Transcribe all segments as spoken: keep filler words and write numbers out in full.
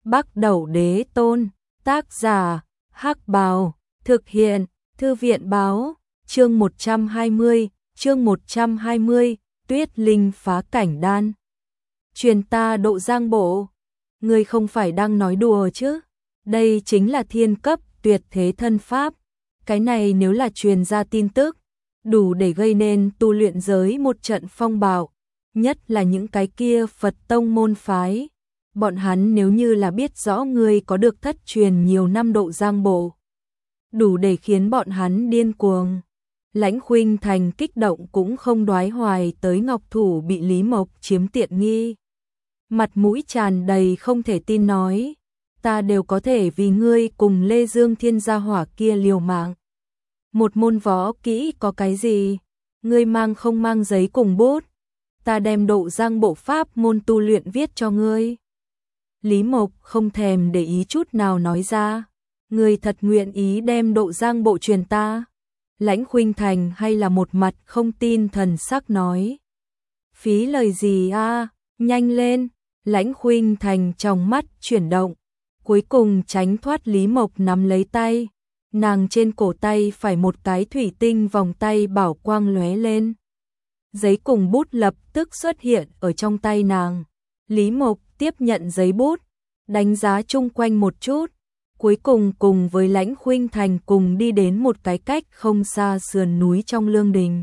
Bắc Đẩu Đế Tôn, tác giả, Hắc Bào, thực hiện, Thư viện báo, chương một trăm hai mươi, chương một trăm hai mươi, Tuyết Linh phá cảnh đan. Truyền ta độ giang bộ, ngươi không phải đang nói đùa chứ? Đây chính là thiên cấp tuyệt thế thân pháp, cái này nếu là truyền ra tin tức, đủ để gây nên tu luyện giới một trận phong bạo, nhất là những cái kia Phật tông môn phái. Bọn hắn nếu như là biết rõ ngươi có được thất truyền nhiều năm độ giang bộ, đủ để khiến bọn hắn điên cuồng. Lãnh Khuynh Thành kích động cũng không đoái hoài tới Ngọc Thủ bị Lý Mộc chiếm tiện nghi. Mặt mũi tràn đầy không thể tin nói, ta đều có thể vì ngươi cùng Lê Dương Thiên gia hỏa kia liều mạng. Một môn võ kỹ có cái gì, ngươi mang không mang giấy cùng bút, ta đem độ giang bộ pháp môn tu luyện viết cho ngươi. Lý Mộc không thèm để ý chút nào nói ra, ngươi thật nguyện ý đem độ giang bộ truyền ta? Lãnh Khuynh Thành hay là một mặt không tin thần sắc nói. Phí lời gì a, nhanh lên. Lãnh Khuynh Thành trong mắt chuyển động, cuối cùng tránh thoát Lý Mộc nắm lấy tay. Nàng trên cổ tay phải một cái thủy tinh vòng tay bảo quang lóe lên. Giấy cùng bút lập tức xuất hiện ở trong tay nàng. Lý Mộc tiếp nhận giấy bút, đánh giá chung quanh một chút, cuối cùng cùng với Lãnh Khuynh Thành cùng đi đến một cái cách không xa sườn núi trong lương đình.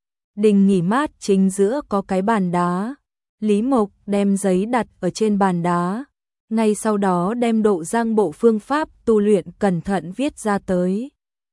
Đình nghỉ mát chính giữa có cái bàn đá. Lý Mộc đem giấy đặt ở trên bàn đá, ngay sau đó đem độ giang bộ phương pháp tu luyện cẩn thận viết ra tới.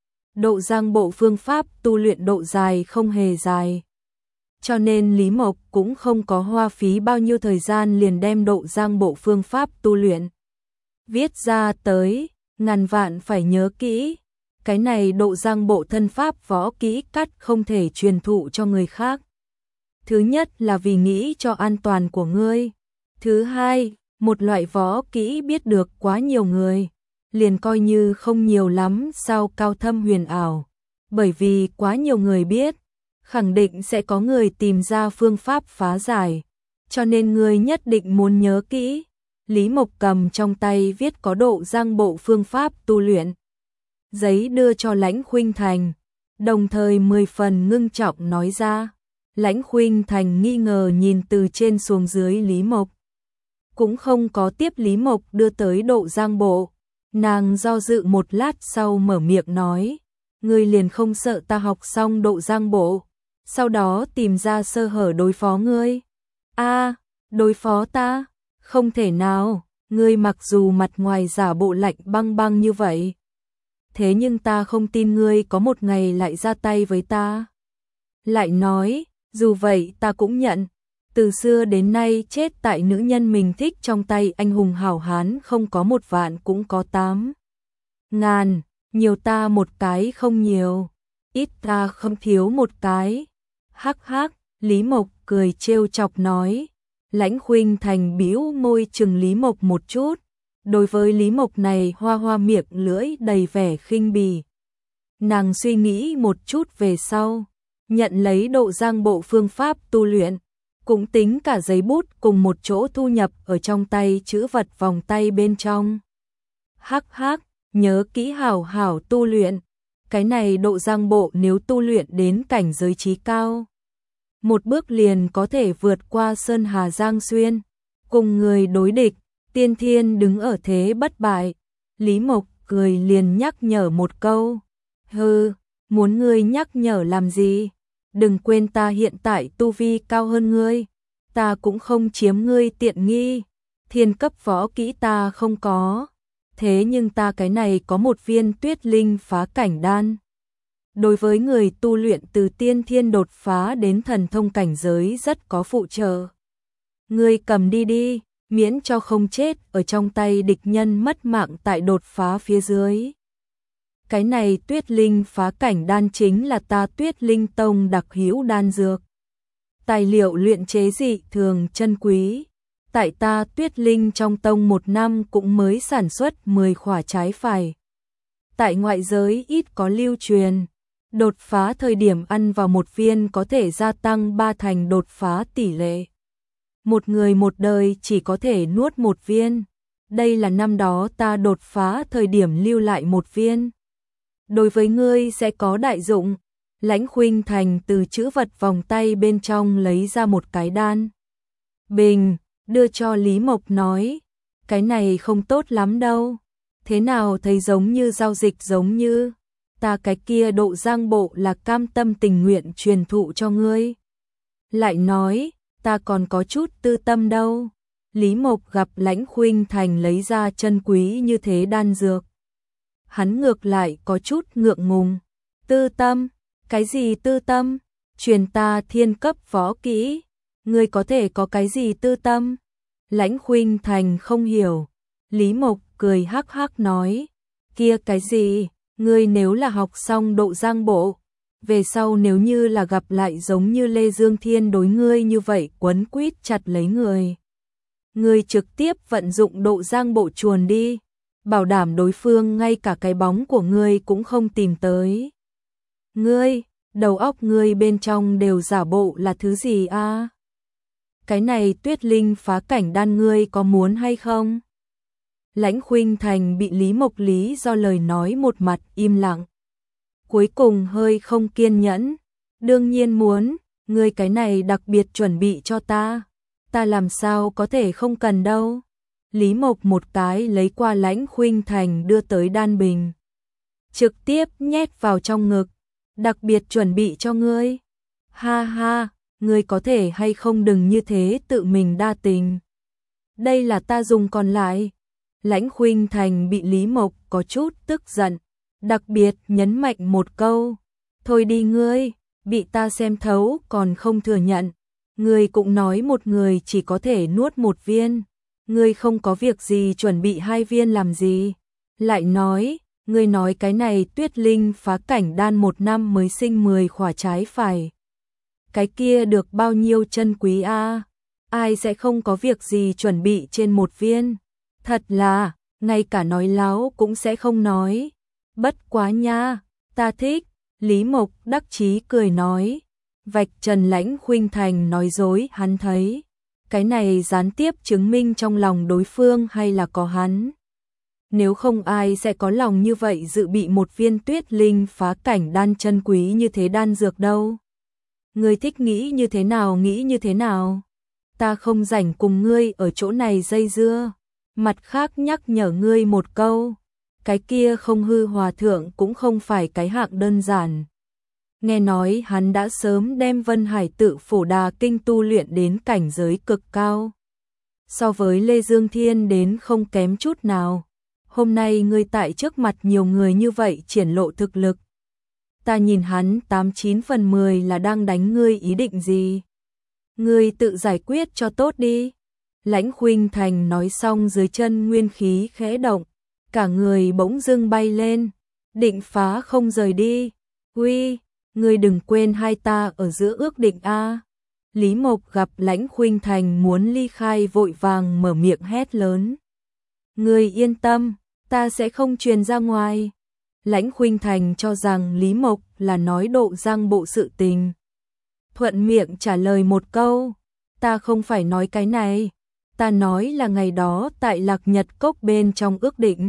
Độ giang bộ phương pháp tu luyện độ dài không hề dài, cho nên Lý Mộc cũng không có hoa phí bao nhiêu thời gian liền đem độ giang bộ phương pháp tu luyện viết ra tới. Ngàn vạn phải nhớ kỹ, cái này độ giang bộ thân pháp võ kỹ cắt không thể truyền thụ cho người khác. Thứ nhất là vì nghĩ cho an toàn của ngươi. Thứ hai, một loại võ kỹ biết được quá nhiều người, liền coi như không nhiều lắm sao cao thâm huyền ảo. Bởi vì quá nhiều người biết, khẳng định sẽ có người tìm ra phương pháp phá giải. Cho nên ngươi nhất định muốn nhớ kỹ. Lý Mộc cầm trong tay viết có độ giang bộ phương pháp tu luyện giấy đưa cho Lãnh Khuynh Thành, đồng thời mười phần ngưng trọng nói ra. Lãnh Khuynh Thành nghi ngờ nhìn từ trên xuống dưới Lý Mộc, cũng không có tiếp Lý Mộc đưa tới độ giang bộ. Nàng do dự một lát sau mở miệng nói, ngươi liền không sợ ta học xong độ giang bộ, sau đó tìm ra sơ hở đối phó ngươi? A, đối phó ta? Không thể nào, ngươi mặc dù mặt ngoài giả bộ lạnh băng băng như vậy, thế nhưng ta không tin ngươi có một ngày lại ra tay với ta. Lại nói, dù vậy ta cũng nhận, từ xưa đến nay chết tại nữ nhân mình thích trong tay anh hùng hảo hán không có một vạn cũng có tám ngàn, nhiều ta một cái không nhiều, ít ta không thiếu một cái. Hắc hắc, Lý Mộc cười trêu chọc nói. Lãnh Khuynh Thành bĩu môi chừng Lý Mộc một chút, đối với Lý Mộc này hoa hoa miệng lưỡi đầy vẻ khinh bỉ. Nàng suy nghĩ một chút về sau, nhận lấy độ giang bộ phương pháp tu luyện, cũng tính cả giấy bút cùng một chỗ thu nhập ở trong tay chữ vật vòng tay bên trong. Hắc hắc, nhớ kỹ hảo hảo tu luyện, cái này độ giang bộ nếu tu luyện đến cảnh giới trí cao, một bước liền có thể vượt qua Sơn Hà Giang Xuyên, cùng người đối địch, tiên thiên đứng ở thế bất bại. Lý Mộc cười liền nhắc nhở một câu, hừ, muốn ngươi nhắc nhở làm gì? Đừng quên ta hiện tại tu vi cao hơn ngươi, ta cũng không chiếm ngươi tiện nghi, thiên cấp võ kỹ ta không có, thế nhưng ta cái này có một viên Tuyết Linh phá cảnh đan. Đối với người tu luyện từ tiên thiên đột phá đến thần thông cảnh giới rất có phụ trợ. Ngươi cầm đi đi, miễn cho không chết ở trong tay địch nhân mất mạng tại đột phá phía dưới. Cái này Tuyết Linh phá cảnh đan chính là ta Tuyết Linh Tông đặc hữu đan dược. Tài liệu luyện chế dị thường chân quý. Tại ta Tuyết Linh trong tông một năm cũng mới sản xuất mười khỏa trái phải. Tại ngoại giới ít có lưu truyền. Đột phá thời điểm ăn vào một viên có thể gia tăng ba thành đột phá tỷ lệ. Một người một đời chỉ có thể nuốt một viên. đây là năm đó ta đột phá thời điểm lưu lại một viên. Đối với ngươi sẽ có đại dụng. Lãnh Khuynh Thành từ trữ vật vòng tay bên trong lấy ra một cái đan bình, đưa cho Lý Mộc nói, cái này không tốt lắm đâu. Thế nào thấy giống như giao dịch giống như, ta cái kia độ giang bộ là cam tâm tình nguyện truyền thụ cho ngươi. Lại nói, ta còn có chút tư tâm đâu. Lý Mộc gặp Lãnh Khuynh Thành lấy ra chân quý như thế đan dược. Hắn ngược lại có chút ngượng ngùng. Tư tâm? Cái gì tư tâm? Truyền ta thiên cấp võ kỹ. Ngươi có thể có cái gì tư tâm? Lãnh Khuynh Thành không hiểu. Lý Mộc cười hắc hắc nói. Kia cái gì? Ngươi nếu là học xong độ giang bộ, về sau nếu như là gặp lại giống như Lê Dương Thiên đối ngươi như vậy quấn quýt chặt lấy người. Ngươi trực tiếp vận dụng độ giang bộ chuồn đi, bảo đảm đối phương ngay cả cái bóng của ngươi cũng không tìm tới. Ngươi, đầu óc ngươi bên trong đều giả bộ là thứ gì a? À? Cái này Tuyết Linh phá cảnh đan ngươi có muốn hay không? Lãnh Khuynh Thành bị Lý Mộc lý do lời nói một mặt im lặng. Cuối cùng hơi không kiên nhẫn. Đương nhiên muốn, ngươi cái này đặc biệt chuẩn bị cho ta. Ta làm sao có thể không cần đâu. Lý Mộc một cái lấy qua Lãnh Khuynh Thành đưa tới đan bình. Trực tiếp nhét vào trong ngực. Đặc biệt chuẩn bị cho ngươi. Ha ha, ngươi có thể hay không đừng như thế tự mình đa tình. Đây là ta dùng còn lại. Lãnh Khuynh Thành bị Lý Mộc có chút tức giận. Đặc biệt nhấn mạnh một câu. Thôi đi ngươi, bị ta xem thấu còn không thừa nhận. Ngươi cũng nói một người chỉ có thể nuốt một viên. Ngươi không có việc gì chuẩn bị hai viên làm gì. Lại nói, ngươi nói cái này Tuyết Linh phá cảnh đan một năm mới sinh mười khỏa trái phải. Cái kia được bao nhiêu chân quý a? À? Ai sẽ không có việc gì chuẩn bị trên một viên. Thật là, ngay cả nói láo cũng sẽ không nói. Bất quá nha, ta thích. Lý Mộc đắc chí cười nói. Vạch trần Lãnh Khuynh Thành nói dối hắn thấy. Cái này gián tiếp chứng minh trong lòng đối phương hay là có hắn. Nếu không ai sẽ có lòng như vậy dự bị một viên Tuyết Linh phá cảnh đan chân quý như thế đan dược đâu. Ngươi thích nghĩ như thế nào nghĩ như thế nào. Ta không rảnh cùng ngươi ở chỗ này dây dưa. Mặt khác nhắc nhở ngươi một câu. Cái kia không hư hòa thượng cũng không phải cái hạng đơn giản. Nghe nói hắn đã sớm đem Vân Hải Tự Phổ Đà Kinh tu luyện đến cảnh giới cực cao. So với Lê Dương Thiên đến không kém chút nào. Hôm nay ngươi tại trước mặt nhiều người như vậy triển lộ thực lực. Ta nhìn hắn tám chín phần mười là đang đánh ngươi ý định gì. Ngươi tự giải quyết cho tốt đi. Lãnh Khuynh Thành nói xong dưới chân nguyên khí khẽ động. Cả người bỗng dưng bay lên. Định phá không rời đi. Uy, ngươi đừng quên hai ta ở giữa ước định a. Lý Mộc gặp Lãnh Khuynh Thành muốn ly khai vội vàng mở miệng hét lớn. Ngươi yên tâm, ta sẽ không truyền ra ngoài. Lãnh Khuynh Thành cho rằng Lý Mộc là nói độ giang bộ sự tình. Thuận miệng trả lời một câu. Ta không phải nói cái này. Ta nói là ngày đó tại Lạc Nhật Cốc bên trong ước định.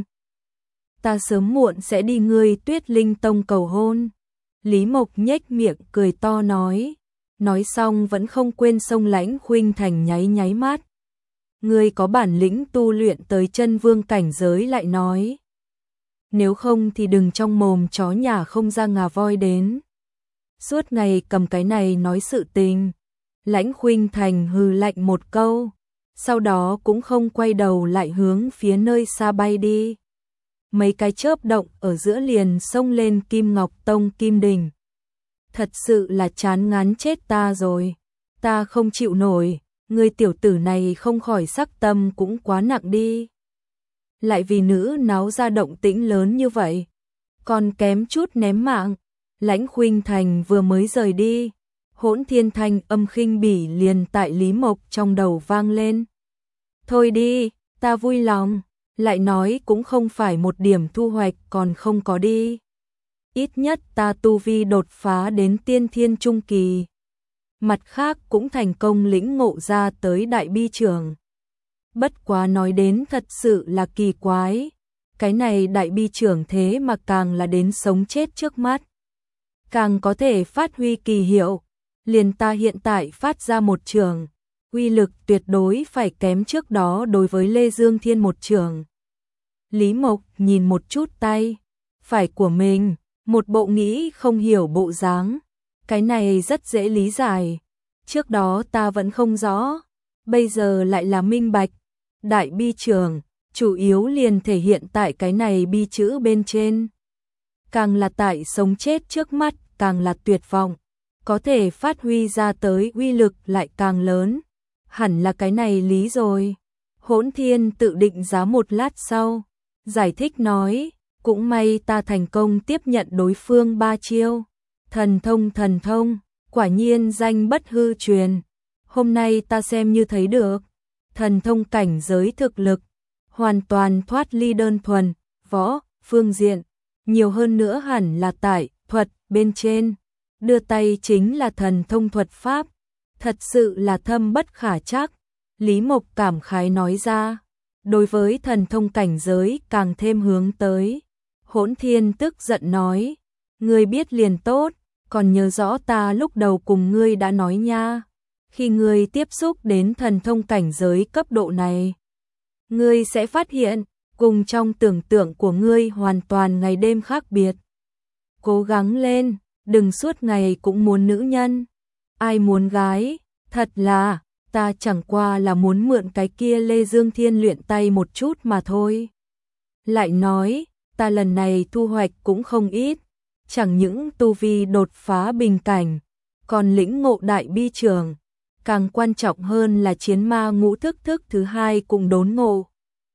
Ta sớm muộn sẽ đi ngươi Tuyết Linh Tông cầu hôn. Lý Mộc nhếch miệng cười to nói. Nói xong vẫn không quên xông Lãnh Khuynh Thành nháy nháy mắt. Ngươi có bản lĩnh tu luyện tới chân vương cảnh giới lại nói. Nếu không thì đừng trong mồm chó nhà không ra ngà voi đến. Suốt ngày cầm cái này nói sự tình. Lãnh Khuynh Thành hừ lạnh một câu. Sau đó cũng không quay đầu lại hướng phía nơi xa bay đi. Mấy cái chớp động ở giữa liền xông lên Kim Ngọc Tông Kim Đình. Thật sự là chán ngán chết ta rồi. Ta không chịu nổi. Người tiểu tử này không khỏi sắc tâm cũng quá nặng đi. Lại vì nữ náo ra động tĩnh lớn như vậy. Còn kém chút ném mạng. Lãnh Khuynh Thành vừa mới rời đi. Hỗn thiên thanh âm khinh bỉ liền tại Lý Mộc trong đầu vang lên. Thôi đi, ta vui lòng. Lại nói cũng không phải một điểm thu hoạch còn không có đi. Ít nhất ta tu vi đột phá đến tiên thiên trung kỳ. Mặt khác cũng thành công lĩnh ngộ ra tới đại bi trường. Bất quá nói đến thật sự là kỳ quái. Cái này đại bi trưởng thế mà càng là đến sống chết trước mắt. Càng có thể phát huy kỳ hiệu. Liền ta hiện tại phát ra một trường. Uy lực tuyệt đối phải kém trước đó đối với Lê Dương Thiên một trường. Lý Mộc nhìn một chút tay phải của mình, một bộ nghĩ không hiểu bộ dáng. Cái này rất dễ lý giải. Trước đó ta vẫn không rõ, bây giờ lại là minh bạch. Đại bi trường, chủ yếu liền thể hiện tại cái này bi chữ bên trên. Càng là tại sống chết trước mắt, càng là tuyệt vọng. Có thể phát huy ra tới uy lực lại càng lớn. Hẳn là cái này lý rồi. Hỗn Thiên tự định giá một lát sau, giải thích nói, cũng may ta thành công tiếp nhận đối phương ba chiêu. Thần thông thần thông, quả nhiên danh bất hư truyền. Hôm nay ta xem như thấy được. Thần thông cảnh giới thực lực, hoàn toàn thoát ly đơn thuần, võ, phương diện. Nhiều hơn nữa hẳn là tại, thuật, bên trên. Đưa tay chính là thần thông thuật pháp. Thật sự là thâm bất khả trắc. Lý Mộc cảm khái nói ra. Đối với thần thông cảnh giới càng thêm hướng tới. Hỗn Thiên tức giận nói. Ngươi biết liền tốt, còn nhớ rõ ta lúc đầu cùng ngươi đã nói nha. Khi ngươi tiếp xúc đến thần thông cảnh giới cấp độ này, ngươi sẽ phát hiện, cùng trong tưởng tượng của ngươi hoàn toàn ngày đêm khác biệt. Cố gắng lên, đừng suốt ngày cũng muốn nữ nhân. Ai muốn gái, thật là, ta chẳng qua là muốn mượn cái kia Lê Dương Thiên luyện tay một chút mà thôi. Lại nói, ta lần này thu hoạch cũng không ít, chẳng những tu vi đột phá bình cảnh, còn lĩnh ngộ đại bi trường, càng quan trọng hơn là chiến ma ngũ thức thức thứ hai cũng đốn ngộ.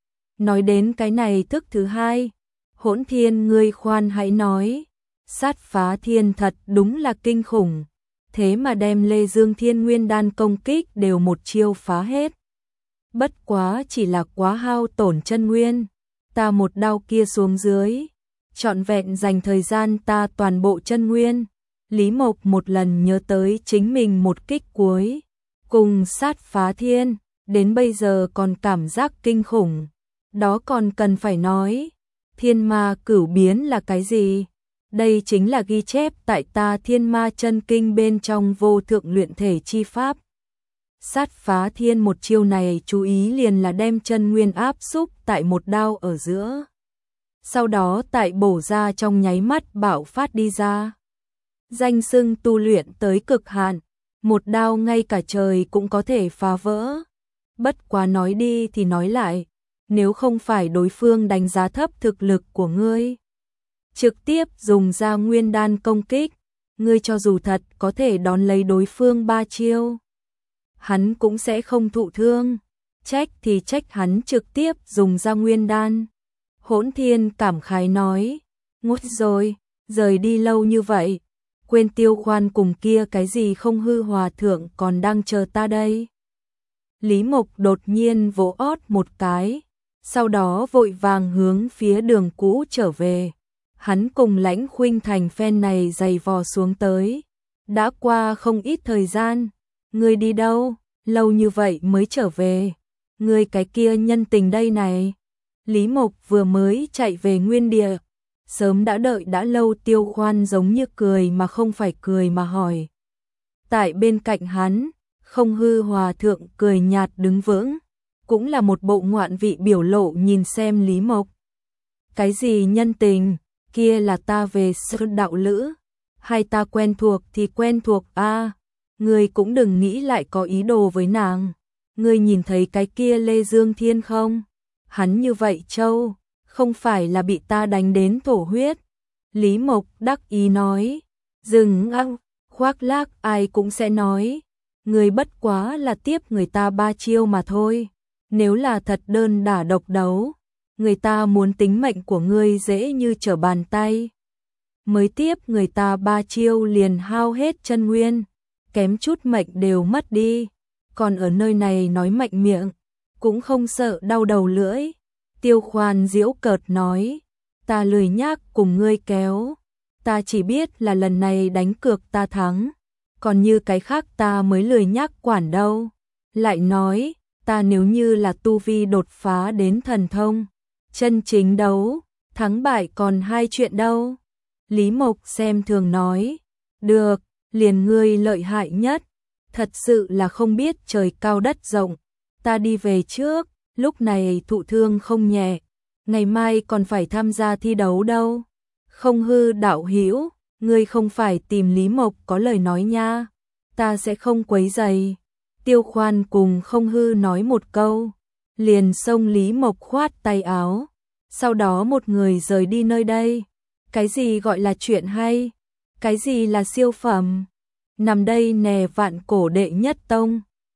Nói đến cái này thức thứ hai, Hỗn Thiên ngươi khoan hãy nói, sát phá thiên thật đúng là kinh khủng, thế mà đem Lê Dương Thiên nguyên đan công kích đều một chiêu phá hết. Bất quá chỉ là quá hao tổn chân nguyên, ta một đao kia xuống dưới, trọn vẹn dành thời gian ta toàn bộ chân nguyên. Lý Mộc một lần nhớ tới chính mình một kích cuối, cùng sát phá thiên, đến bây giờ còn cảm giác kinh khủng. Đó còn cần phải nói, thiên ma cửu biến là cái gì? Đây chính là ghi chép tại ta thiên ma chân kinh bên trong vô thượng luyện thể chi pháp. Sát phá thiên một chiêu này chú ý liền là đem chân nguyên áp xúc tại một đao ở giữa. Sau đó tại bổ ra trong nháy mắt bạo phát đi ra. Danh xưng tu luyện tới cực hạn, một đao ngay cả trời cũng có thể phá vỡ. Bất quá nói đi thì nói lại, nếu không phải đối phương đánh giá thấp thực lực của ngươi, trực tiếp dùng ra nguyên đan công kích, ngươi cho dù thật có thể đón lấy đối phương ba chiêu, hắn cũng sẽ không thụ thương. Trách thì trách hắn trực tiếp dùng ra nguyên đan. Hỗn Thiên cảm khái nói, ngút rồi, rời đi lâu như vậy, quên Tiêu Khoan cùng kia cái gì không hư hòa thượng còn đang chờ ta đây. Lý Mộc đột nhiên vỗ ót một cái, sau đó vội vàng hướng phía đường cũ trở về. Hắn cùng Lãnh Khuynh Thành phen này giày vò xuống tới. Đã qua không ít thời gian, ngươi đi đâu, lâu như vậy mới trở về. Ngươi cái kia nhân tình đây này. Lý Mộc vừa mới chạy về nguyên địa, sớm đã đợi đã lâu. Tiêu Khoan giống như cười mà không phải cười mà hỏi. Tại bên cạnh hắn, không hư hòa thượng cười nhạt đứng vững, cũng là một bộ ngoạn vị biểu lộ nhìn xem Lý Mộc. Cái gì nhân tình, kia là ta về sơn đạo lữ, hay ta quen thuộc thì quen thuộc a à, ngươi cũng đừng nghĩ lại có ý đồ với nàng. Ngươi nhìn thấy cái kia Lê Dương Thiên không? Hắn như vậy châu, không phải là bị ta đánh đến thổ huyết. Lý Mộc đắc ý nói, dừng ăn, khoác lác ai cũng sẽ nói. Ngươi bất quá là tiếp người ta ba chiêu mà thôi. Nếu là thật đơn đả độc đấu, người ta muốn tính mệnh của ngươi dễ như trở bàn tay. Mới tiếp người ta ba chiêu liền hao hết chân nguyên, kém chút mệnh đều mất đi. Còn ở nơi này nói mạnh miệng, cũng không sợ đau đầu lưỡi. Tiêu Khoan giễu cợt nói, ta lười nhác cùng ngươi kéo, ta chỉ biết là lần này đánh cược ta thắng, còn như cái khác ta mới lười nhác quản đâu. Lại nói, ta ta nếu như là tu vi đột phá đến thần thông, chân chính đấu, thắng bại còn hai chuyện đâu. Lý Mộc xem thường nói, được, liền ngươi lợi hại nhất, thật sự là không biết trời cao đất rộng, ta đi về trước, lúc này thụ thương không nhẹ, ngày mai còn phải tham gia thi đấu đâu. Không hư đạo hữu, ngươi không phải tìm Lý Mộc có lời nói nha, ta sẽ không quấy rầy. Tiêu Khoan cùng Không hư nói một câu, liền xông Lý Mộc khoát tay áo, sau đó một người rời đi nơi đây. Cái gì gọi là chuyện hay? Cái gì là siêu phẩm? Nằm đây nè vạn cổ đệ nhất tông.